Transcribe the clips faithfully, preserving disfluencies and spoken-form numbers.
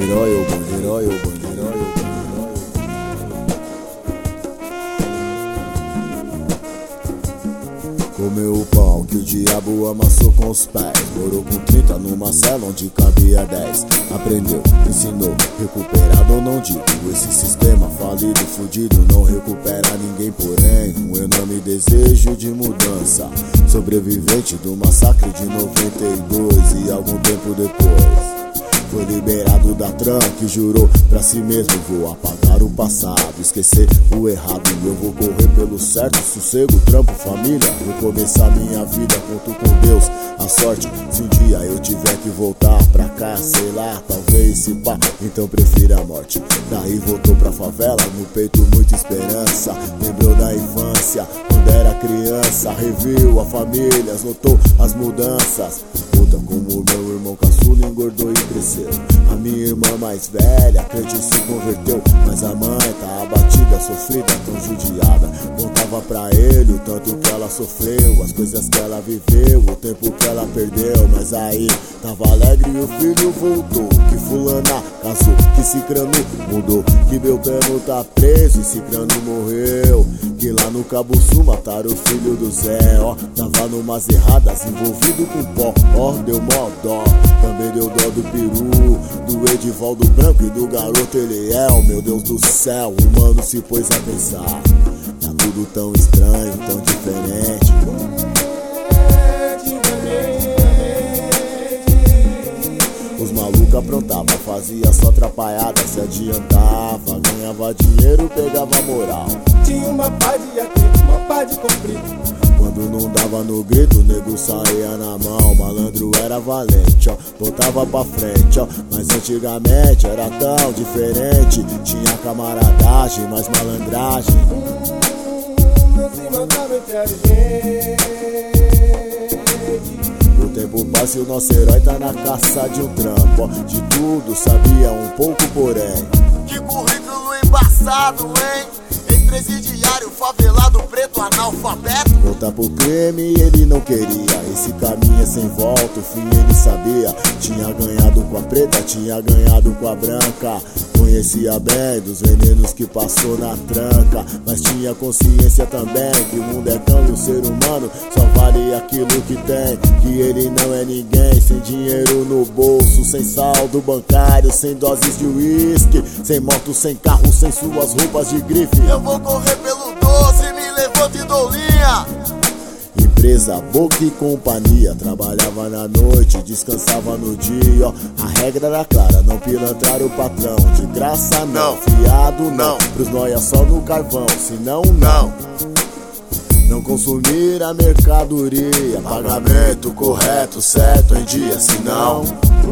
herói, o bonde, herói, o bonde, herói, o bonde. Comeu o pão que o diabo amassou com os pés. Morou com trinta numa cela onde cabia dez. Aprendeu, ensinou, recuperado não digo. Esse sistema falido, fudido, não recupera ninguém. Porém, um enorme desejo de mudança. Sobrevivente do massacre de noventa e dois. E algum tempo depois foi liberado da tranca e jurou pra si mesmo: vou apagar o passado, esquecer o errado. Eu vou correr pelo certo, sossego, trampo, família. Recomeçar minha vida, conto com Deus. A sorte, se um dia eu tiver que voltar pra cá, sei lá, talvez se pá, então prefiro a morte. Daí voltou pra favela, no peito muita esperança. Lembrou da infância, quando era criança. Reviu a família, notou as mudanças. Puta, como meu irmão caçula engordou e cresceu. A minha irmã mais velha, crente, se converteu. Mas a mãe tá abatida, sofrida, tão judiada. Contava pra ele o tanto que ela sofreu, as coisas que ela viveu, o tempo que ela perdeu. Mas aí tava alegre e o filho voltou. Que fulana casou, que Cicrano mudou, que Beltrano tá preso e Cicrano morreu. Que lá no Cabo Sul mataram o filho do Zé, ó. Tava numas erradas, envolvido com pó, ó. Deu mó dó, também deu dó do peru, do Edivaldo Branco e do garoto Eliel. Meu Deus do céu, o mano se pôs a pensar. Tá tudo tão estranho, tão diferente. Os malucos aprontavam, fazia só atrapalhada, se adiantava, ganhava dinheiro, pegava moral. Tinha uma pá de atrito, uma pá de conflito. Quando não dava no grito, o nego saía na mão. Malandro era valente, ó, botava pra frente, ó. Mas antigamente era tão diferente. Tinha camaradagem, mais malandragem. Hum, não se matava entre a gente. O tempo passa e o nosso herói tá na caça de um trampo, ó. De tudo sabia um pouco, porém. Que currículo embaçado, hein? Ex-presidiário, favelado, preto, analfabeto. Voltar pro crime ele não queria. Esse caminho é sem volta, o fim ele sabia. Tinha ganhado com a preta, tinha ganhado com a branca. Conhecia bem dos venenos que passou na tranca. Mas tinha consciência também que o mundo é cão e o ser humano só vale aquilo que tem. Que ele não é ninguém, sem dinheiro no bolso, sem saldo bancário, sem doses de uísque, sem moto, sem carro, sem suas roupas de grife. Eu vou correr pelo doze, me levanto e dou linha. Empresa, Boca e companhia. Trabalhava na noite, descansava no dia, ó. A regra era clara, não pilantrar o patrão. De graça não, Não. fiado não, Não. pros nóia só no carvão. Senão não, não consumir a mercadoria. Pagamento correto, certo em dia. Senão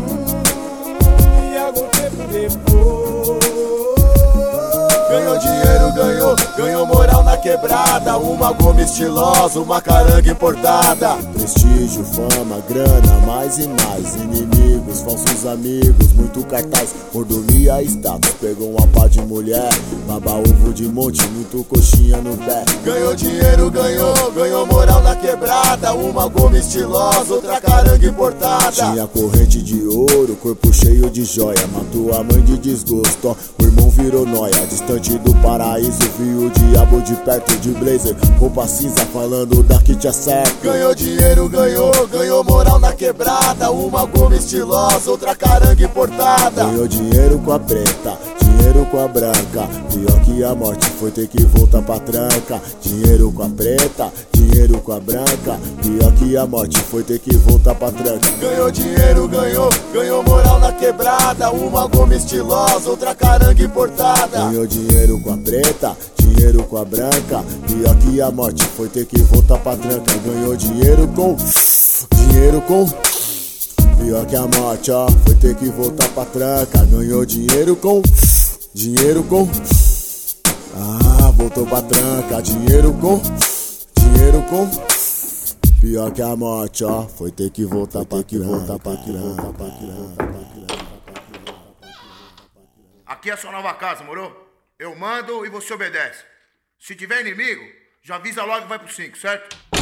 E algum tempo depois ganhou dinheiro, ganhou, ganhou moral na quebrada. Uma goma estilosa, uma caranga importada. Prestígio, fama, grana, mais e mais. Inimigos, falsos amigos, muito cartaz. Mordomia, status, pegou uma pá de mulher. Baba ovo de monte, muito coxinha no pé. Ganhou dinheiro, ganhou, ganhou moral na quebrada. Uma goma estilosa, outra caranga importada. Tinha corrente de ouro, corpo cheio de joia. Matou a mãe de desgosto, ó. O irmão virou nóia, distante do paraíso, viu o diabo de perto de blazer, roupa cinza, falando daqui te acerto. Ganhou dinheiro, ganhou, ganhou moral na quebrada. Uma goma estilosa, outra caranga importada. Ganhou dinheiro com a preta, dinheiro com a branca. Pior que a morte foi ter que voltar pra tranca. Dinheiro com a preta, dinheiro com a branca. Pior que a morte foi ter que voltar pra tranca. Ganhou dinheiro, ganhou, ganhou moral na quebrada. Uma goma estilosa, outra caranga importada. Ganhou dinheiro com a preta, dinheiro com a branca. Pior que a morte foi ter que voltar pra tranca. Ganhou dinheiro com, dinheiro com. Pior que a morte, ó, foi ter que voltar pra tranca. Ganhou dinheiro com, dinheiro com. Ah, voltou pra tranca. Dinheiro com, dinheiro com. Pior que a morte, ó, foi ter que voltar pra que voltar pra tranca. Aqui é a sua nova casa, moro? Eu mando e você obedece. Se tiver inimigo, já avisa logo e vai pro cinco, certo?